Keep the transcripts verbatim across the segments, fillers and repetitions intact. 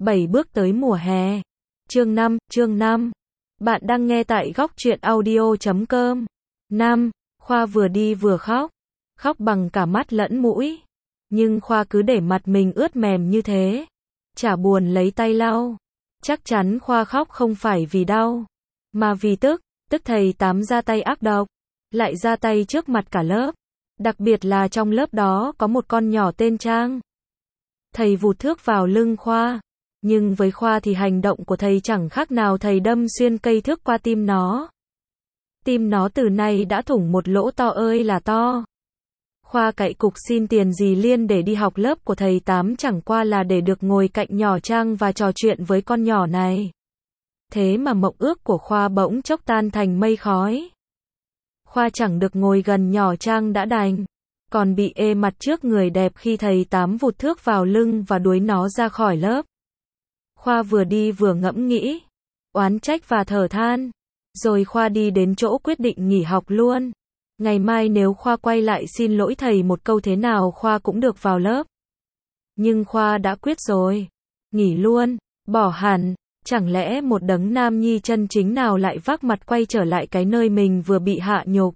bảy bước tới mùa hè. Chương năm, chương năm. Bạn đang nghe tại góc truyện audio chấm com. năm. Khoa vừa đi vừa khóc. Khóc bằng cả mắt lẫn mũi. Nhưng Khoa cứ để mặt mình ướt mềm như thế. Chả buồn lấy tay lau. Chắc chắn Khoa khóc không phải vì đau, mà vì tức, tức thầy Tám ra tay ác độc. Lại ra tay trước mặt cả lớp. Đặc biệt là trong lớp đó có một con nhỏ tên Trang. Thầy vụt thước vào lưng Khoa. Nhưng với Khoa thì hành động của thầy chẳng khác nào thầy đâm xuyên cây thước qua tim nó. Tim nó từ nay đã thủng một lỗ to ơi là to. Khoa cậy cục xin tiền dì Liên để đi học lớp của thầy Tám chẳng qua là để được ngồi cạnh nhỏ Trang và trò chuyện với con nhỏ này. Thế mà mộng ước của Khoa bỗng chốc tan thành mây khói. Khoa chẳng được ngồi gần nhỏ Trang đã đành, còn bị ê mặt trước người đẹp khi thầy Tám vụt thước vào lưng và đuổi nó ra khỏi lớp. Khoa vừa đi vừa ngẫm nghĩ, oán trách và thở than. Rồi Khoa đi đến chỗ quyết định nghỉ học luôn. Ngày mai nếu Khoa quay lại xin lỗi thầy một câu thế nào Khoa cũng được vào lớp. Nhưng Khoa đã quyết rồi. Nghỉ luôn, bỏ hẳn. Chẳng lẽ một đấng nam nhi chân chính nào lại vác mặt quay trở lại cái nơi mình vừa bị hạ nhục.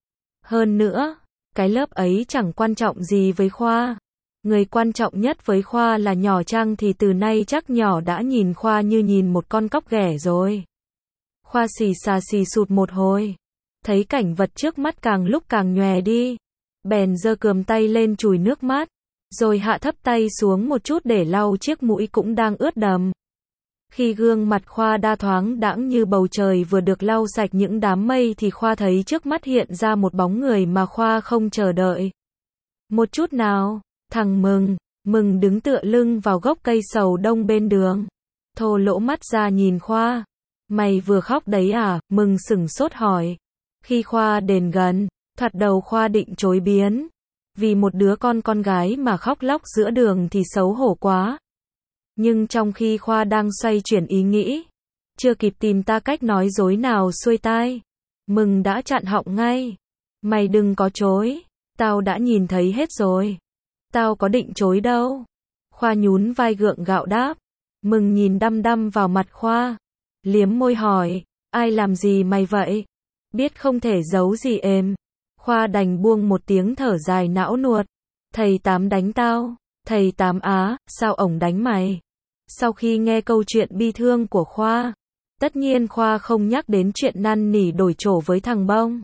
Hơn nữa, cái lớp ấy chẳng quan trọng gì với Khoa. Người quan trọng nhất với Khoa là nhỏ Trang thì từ nay chắc nhỏ đã nhìn Khoa như nhìn một con cóc ghẻ rồi. Khoa xì xà xì sụt một hồi. Thấy cảnh vật trước mắt càng lúc càng nhòe đi. Bèn giơ cườm tay lên chùi nước mắt. Rồi hạ thấp tay xuống một chút để lau chiếc mũi cũng đang ướt đầm. Khi gương mặt Khoa đa thoáng đãng như bầu trời vừa được lau sạch những đám mây thì Khoa thấy trước mắt hiện ra một bóng người mà Khoa không chờ đợi. Một chút nào, thằng Mừng, Mừng đứng tựa lưng vào gốc cây sầu đông bên đường. Thô lỗ mắt ra nhìn Khoa. Mày vừa khóc đấy à? Mừng sửng sốt hỏi. Khi Khoa đến gần, thoạt đầu Khoa định chối biến. Vì một đứa con con gái mà khóc lóc giữa đường thì xấu hổ quá. Nhưng trong khi Khoa đang xoay chuyển ý nghĩ, chưa kịp tìm ta cách nói dối nào xuôi tai, Mừng đã chặn họng ngay. Mày đừng có chối, tao đã nhìn thấy hết rồi. Tao có định chối đâu. Khoa nhún vai gượng gạo đáp. Mừng nhìn đăm đăm vào mặt Khoa, liếm môi hỏi, ai làm gì mày vậy? Biết không thể giấu gì êm. Khoa đành buông một tiếng thở dài não nuột. Thầy Tám đánh tao. Thầy Tám á, sao ổng đánh mày? Sau khi nghe câu chuyện bi thương của Khoa, tất nhiên Khoa không nhắc đến chuyện năn nỉ đổi trổ với thằng Bông.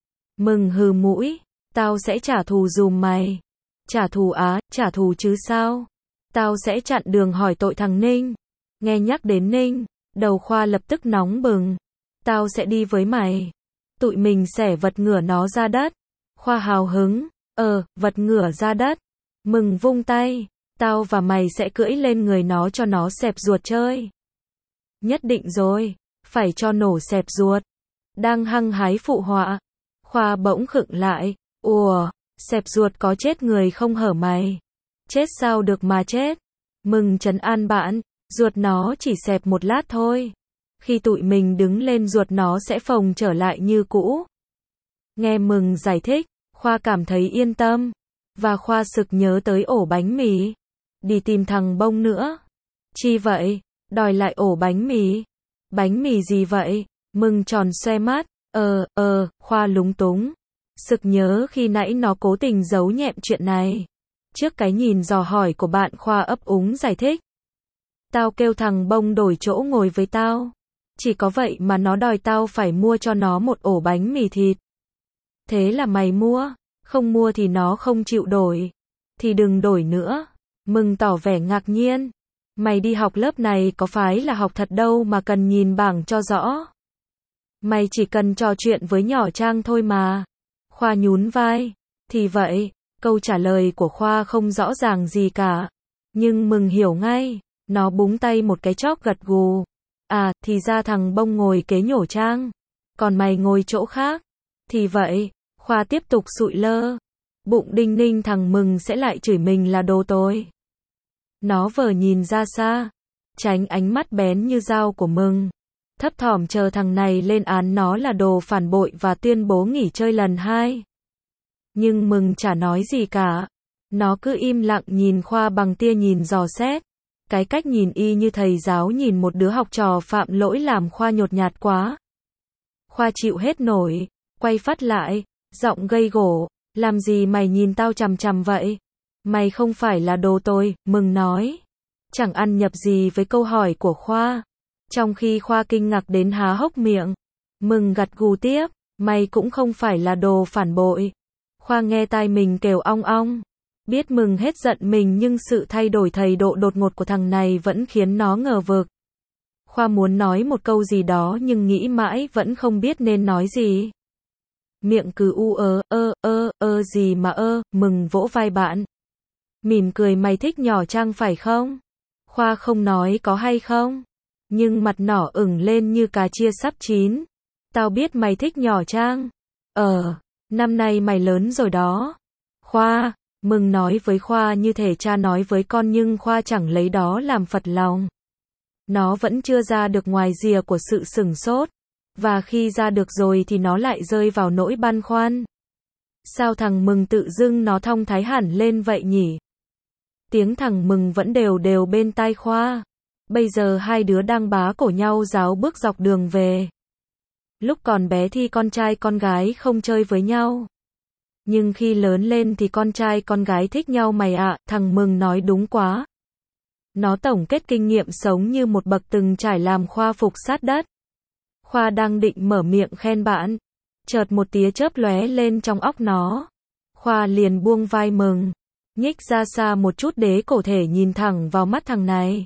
Mừng hừ mũi, tao sẽ trả thù dùm mày. Trả thù á, trả thù chứ sao? Tao sẽ chặn đường hỏi tội thằng Ninh. Nghe nhắc đến Ninh, đầu Khoa lập tức nóng bừng. Tao sẽ đi với mày. Tụi mình sẽ vật ngửa nó ra đất. Khoa hào hứng, ờ, vật ngửa ra đất. Mừng vung tay, tao và mày sẽ cưỡi lên người nó cho nó xẹp ruột chơi. Nhất định rồi, phải cho nổ xẹp ruột. Đang hăng hái phụ họa. Khoa bỗng khựng lại, ùa, xẹp ruột có chết người không hở mày? Chết sao được mà chết? Mừng trấn an bạn, ruột nó chỉ xẹp một lát thôi. Khi tụi mình đứng lên ruột nó sẽ phồng trở lại như cũ. Nghe Mừng giải thích, Khoa cảm thấy yên tâm. Và Khoa sực nhớ tới ổ bánh mì. Đi tìm thằng Bông nữa. Chi vậy? Đòi lại ổ bánh mì. Bánh mì gì vậy? Mừng tròn xoe mắt. Ờ, ờ, Khoa lúng túng. Sực nhớ khi nãy nó cố tình giấu nhẹm chuyện này. Trước cái nhìn dò hỏi của bạn Khoa ấp úng giải thích. Tao kêu thằng Bông đổi chỗ ngồi với tao. Chỉ có vậy mà nó đòi tao phải mua cho nó một ổ bánh mì thịt. Thế là mày mua? Không mua thì nó không chịu đổi. Thì đừng đổi nữa. Mừng tỏ vẻ ngạc nhiên. Mày đi học lớp này có phải là học thật đâu mà cần nhìn bảng cho rõ. Mày chỉ cần trò chuyện với nhỏ Trang thôi mà. Khoa nhún vai. Thì vậy, câu trả lời của Khoa không rõ ràng gì cả. Nhưng Mừng hiểu ngay. Nó búng tay một cái chóp gật gù. À, thì ra thằng Bông ngồi kế nhổ Trang. Còn mày ngồi chỗ khác. Thì vậy. Khoa tiếp tục sụi lơ. Bụng đinh ninh thằng Mừng sẽ lại chửi mình là đồ tồi. Nó vờ nhìn ra xa, tránh ánh mắt bén như dao của Mừng. Thấp thỏm chờ thằng này lên án nó là đồ phản bội và tuyên bố nghỉ chơi lần hai. Nhưng Mừng chả nói gì cả. Nó cứ im lặng nhìn Khoa bằng tia nhìn dò xét. Cái cách nhìn y như thầy giáo nhìn một đứa học trò phạm lỗi làm Khoa nhột nhạt quá. Khoa chịu hết nổi, quay phát lại, giọng gây gổ, làm gì mày nhìn tao chằm chằm vậy? Mày không phải là đồ tồi, Mừng nói. Chẳng ăn nhập gì với câu hỏi của Khoa. Trong khi Khoa kinh ngạc đến há hốc miệng, Mừng gật gù tiếp, mày cũng không phải là đồ phản bội. Khoa nghe tai mình kêu ong ong. Biết Mừng hết giận mình nhưng sự thay đổi thầy độ đột ngột của thằng này vẫn khiến nó ngờ vực. Khoa muốn nói một câu gì đó nhưng nghĩ mãi vẫn không biết nên nói gì. Miệng cứ u ớ, ơ, ơ, ơ gì mà ơ, Mừng vỗ vai bạn. Mỉm cười mày thích nhỏ Trang phải không? Khoa không nói có hay không? Nhưng mặt nỏ ửng lên như cà chia sắp chín. Tao biết mày thích nhỏ Trang. Ờ, năm nay mày lớn rồi đó. Khoa, Mừng nói với Khoa như thể cha nói với con nhưng Khoa chẳng lấy đó làm phật lòng. Nó vẫn chưa ra được ngoài rìa của sự sửng sốt. Và khi ra được rồi thì nó lại rơi vào nỗi băn khoăn. Sao thằng Mừng tự dưng nó thong thái hẳn lên vậy nhỉ? Tiếng thằng Mừng vẫn đều đều bên tai Khoa. Bây giờ hai đứa đang bá cổ nhau ráo bước dọc đường về. Lúc còn bé thì con trai con gái không chơi với nhau. Nhưng khi lớn lên thì con trai con gái thích nhau mày ạ, thằng Mừng nói đúng quá. Nó tổng kết kinh nghiệm sống như một bậc từng trải làm Khoa phục sát đất. Khoa đang định mở miệng khen bạn. Chợt một tia chớp lóe lên trong óc nó. Khoa liền buông vai Mừng. Nhích ra xa một chút để cổ thể nhìn thẳng vào mắt thằng này.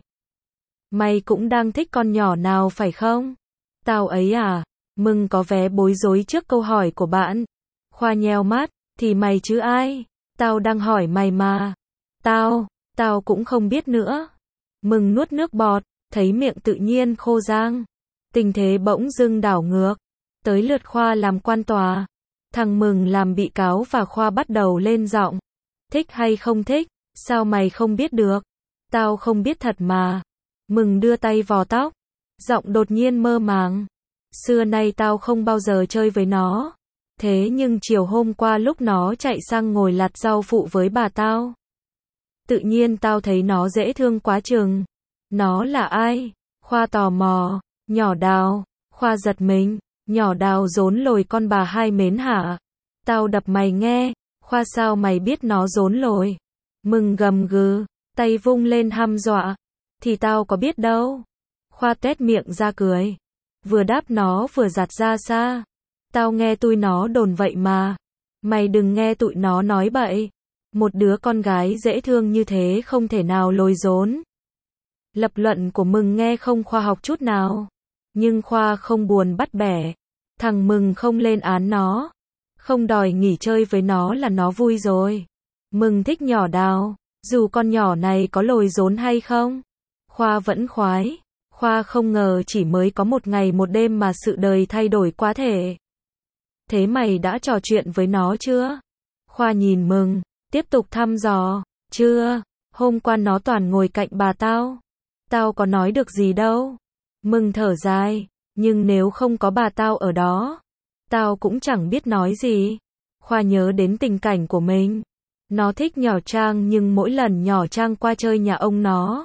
Mày cũng đang thích con nhỏ nào phải không? Tao ấy à? Mừng có vẻ bối rối trước câu hỏi của bạn. Khoa nheo mắt, thì mày chứ ai? Tao đang hỏi mày mà. Tao, tao cũng không biết nữa. Mừng nuốt nước bọt, thấy miệng tự nhiên khô rang. Tình thế bỗng dưng đảo ngược. Tới lượt Khoa làm quan tòa. Thằng Mừng làm bị cáo và Khoa bắt đầu lên giọng. Thích hay không thích? Sao mày không biết được? Tao không biết thật mà. Mừng đưa tay vò tóc. Giọng đột nhiên mơ màng. Xưa nay tao không bao giờ chơi với nó. Thế nhưng chiều hôm qua lúc nó chạy sang ngồi lặt rau phụ với bà tao. Tự nhiên tao thấy nó dễ thương quá chừng. Nó là ai? Khoa tò mò. Nhỏ Đào. Khoa giật mình. Nhỏ Đào rốn lồi con bà hai mến hả? Tao đập mày nghe. Khoa sao mày biết nó rốn lồi? Mừng gầm gừ. Tay vung lên hăm dọa. Thì tao có biết đâu. Khoa tét miệng ra cười. Vừa đáp nó vừa giặt ra xa. Tao nghe tụi nó đồn vậy mà. Mày đừng nghe tụi nó nói bậy. Một đứa con gái dễ thương như thế không thể nào lồi rốn. Lập luận của Mừng nghe không khoa học chút nào. Nhưng Khoa không buồn bắt bẻ. Thằng Mừng không lên án nó. Không đòi nghỉ chơi với nó là nó vui rồi. Mừng thích nhỏ Đào. Dù con nhỏ này có lồi rốn hay không. Khoa vẫn khoái. Khoa không ngờ chỉ mới có một ngày một đêm mà sự đời thay đổi quá thể. Thế mày đã trò chuyện với nó chưa? Khoa nhìn Mừng, tiếp tục thăm dò. Chưa, hôm qua nó toàn ngồi cạnh bà tao. Tao có nói được gì đâu. Mừng thở dài, nhưng nếu không có bà tao ở đó, tao cũng chẳng biết nói gì. Khoa nhớ đến tình cảnh của mình. Nó thích nhỏ Trang nhưng mỗi lần nhỏ Trang qua chơi nhà ông nó,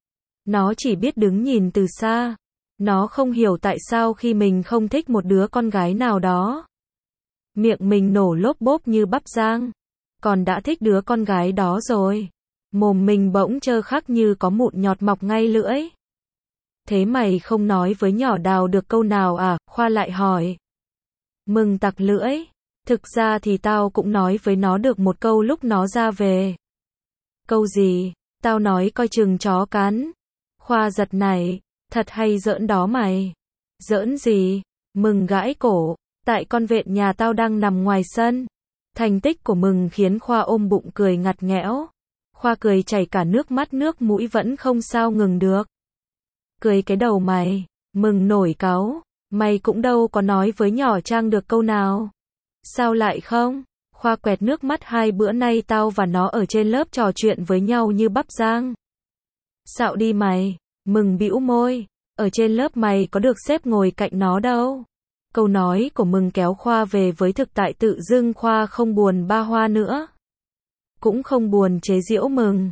nó chỉ biết đứng nhìn từ xa. Nó không hiểu tại sao khi mình không thích một đứa con gái nào đó, miệng mình nổ lốp bốp như bắp rang. Còn đã thích đứa con gái đó rồi, mồm mình bỗng trơ khắc như có mụn nhọt mọc ngay lưỡi. Thế mày không nói với nhỏ Đào được câu nào à? Khoa lại hỏi. Mừng tặc lưỡi. Thực ra thì tao cũng nói với nó được một câu lúc nó ra về. Câu gì? Tao nói coi chừng chó cắn. Khoa giật nảy. Thật hay giỡn đó mày? Giỡn gì? Mừng gãi cổ. Tại con vện nhà tao đang nằm ngoài sân. Thành tích của Mừng khiến Khoa ôm bụng cười ngặt nghẽo. Khoa cười chảy cả nước mắt, nước mũi vẫn không sao ngừng được. Cười cái đầu mày. Mừng nổi cáu. Mày cũng đâu có nói với nhỏ Trang được câu nào. Sao lại không? Khoa quẹt nước mắt, hai bữa nay tao và nó ở trên lớp trò chuyện với nhau như bắp rang. Xạo đi mày. Mừng bĩu môi. Ở trên lớp mày có được xếp ngồi cạnh nó đâu. Câu nói của Mừng kéo Khoa về với thực tại, tự dưng Khoa không buồn ba hoa nữa. Cũng không buồn chế giễu Mừng.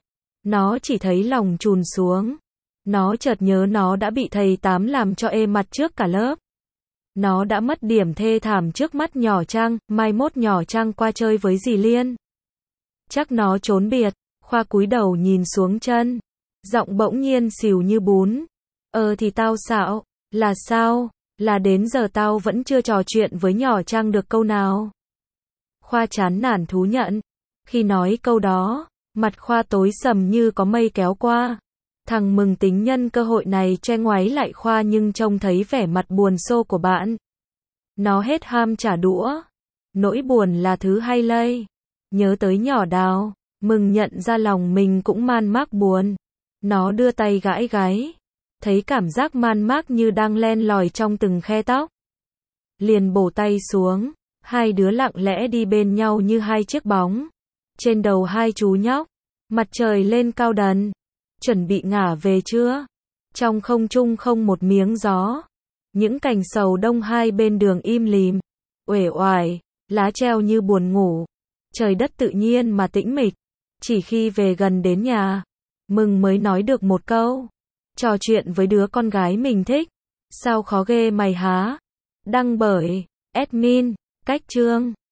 Nó chỉ thấy lòng trùn xuống. Nó chợt nhớ nó đã bị thầy Tám làm cho ê mặt trước cả lớp. Nó đã mất điểm thê thảm trước mắt nhỏ Trang, mai mốt nhỏ Trang qua chơi với dì Liên. Chắc nó trốn biệt. Khoa cúi đầu nhìn xuống chân. Giọng bỗng nhiên xìu như bún. Ờ thì tao xạo. Là sao? Là đến giờ tao vẫn chưa trò chuyện với nhỏ Trang được câu nào. Khoa chán nản thú nhận. Khi nói câu đó, mặt Khoa tối sầm như có mây kéo qua. Thằng Mừng tính nhân cơ hội này che ngoáy lại Khoa nhưng trông thấy vẻ mặt buồn xô của bạn. Nó hết ham trả đũa. Nỗi buồn là thứ hay lây. Nhớ tới nhỏ Đào, Mừng nhận ra lòng mình cũng man mác buồn. Nó đưa tay gãi gáy. Thấy cảm giác man mác như đang len lỏi trong từng khe tóc. Liền bổ tay xuống. Hai đứa lặng lẽ đi bên nhau như hai chiếc bóng. Trên đầu hai chú nhóc. Mặt trời lên cao đần. Chuẩn bị ngả về chưa? Trong không trung không một miếng gió. Những cành sầu đông hai bên đường im lìm. Uể oải. Lá treo như buồn ngủ. Trời đất tự nhiên mà tĩnh mịch. Chỉ khi về gần đến nhà, Mừng mới nói được một câu. Trò chuyện với đứa con gái mình thích. Sao khó ghê mày há? Đăng bởi admin Cách Chương.